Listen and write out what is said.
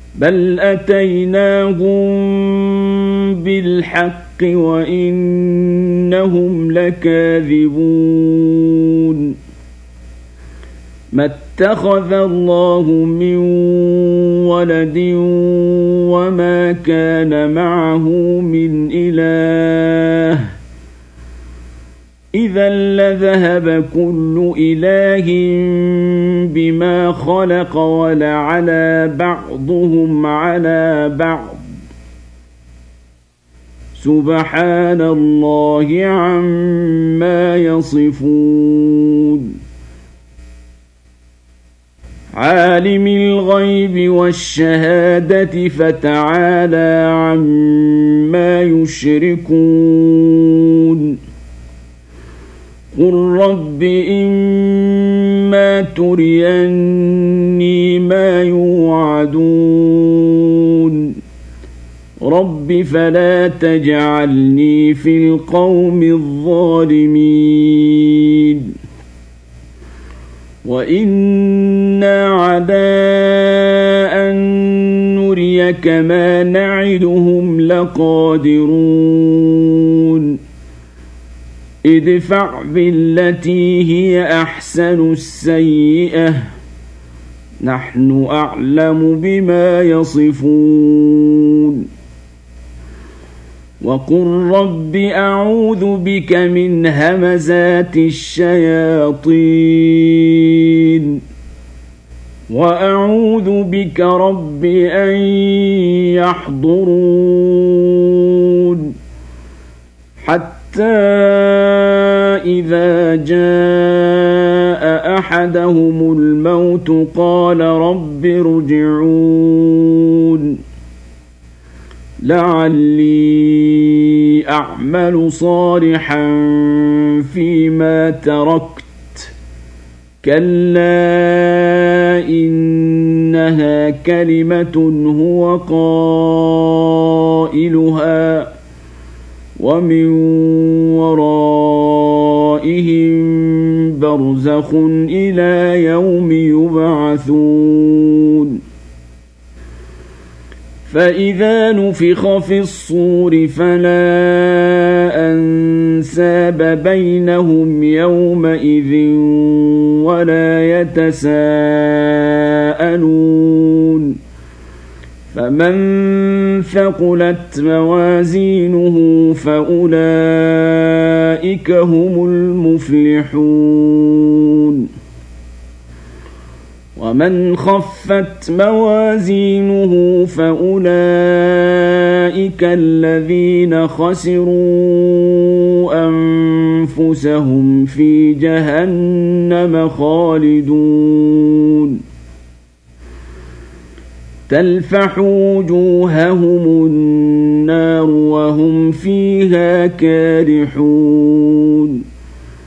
بل أتيناهم بالحق وإنهم لكاذبون ما اتخذ الله من ولد وما كان معه من إله إذا لذهب كل إله بما خلق ولعلى بعضهم على بعض سبحان الله عما يصفون عالم الغيب والشهادة فتعالى عما يشركون قل رب إما تريني ما يوعدون رب فلا تجعلني في القوم الظالمين وإنا على أن نريك ما نعدهم لقادرون ادفع بالتي هي أحسن السيئة نحن أعلم بما يصفون وقل رب أعوذ بك من همزات الشياطين وأعوذ بك رب أن يحضرون حتى إذا جاء أحدهم الموت قال رب ارجعون لعلي أعمل صالحا فيما تركت كلا إنها كلمة هو قائلها ومن ورائهم برزخ إلى يوم يبعثون فإذا نفخ في الصور فلا أنساب بينهم يومئذ ولا يتساءلون فمن ثقلت موازينه فأولئك هم المفلحون ومن خفت موازينه فأولئك الذين خسروا أنفسهم في جهنم خالدون تلفح وجوههم النار وهم فيها كارحون